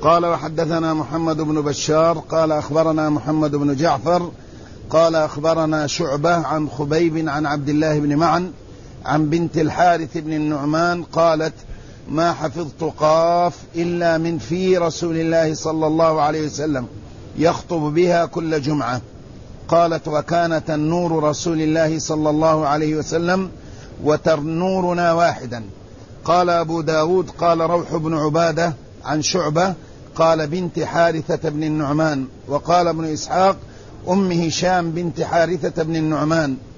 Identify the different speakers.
Speaker 1: قال وحدثنا محمد بن بشار قال أخبرنا محمد بن جعفر قال أخبرنا شعبة عن خبيب عن عبد الله بن معن عن بنت الحارث بن النعمان قالت ما حفظت قاف إلا من في رسول الله صلى الله عليه وسلم يخطب بها كل جمعة. قالت وكان تنور رسول الله صلى الله عليه وسلم وتنورنا واحدا. قال أبو داود قال روح بن عبادة عن شعبة قال بنت حارثة بن النعمان، وقال ابن إسحاق أم هشام بنت حارثة بن النعمان.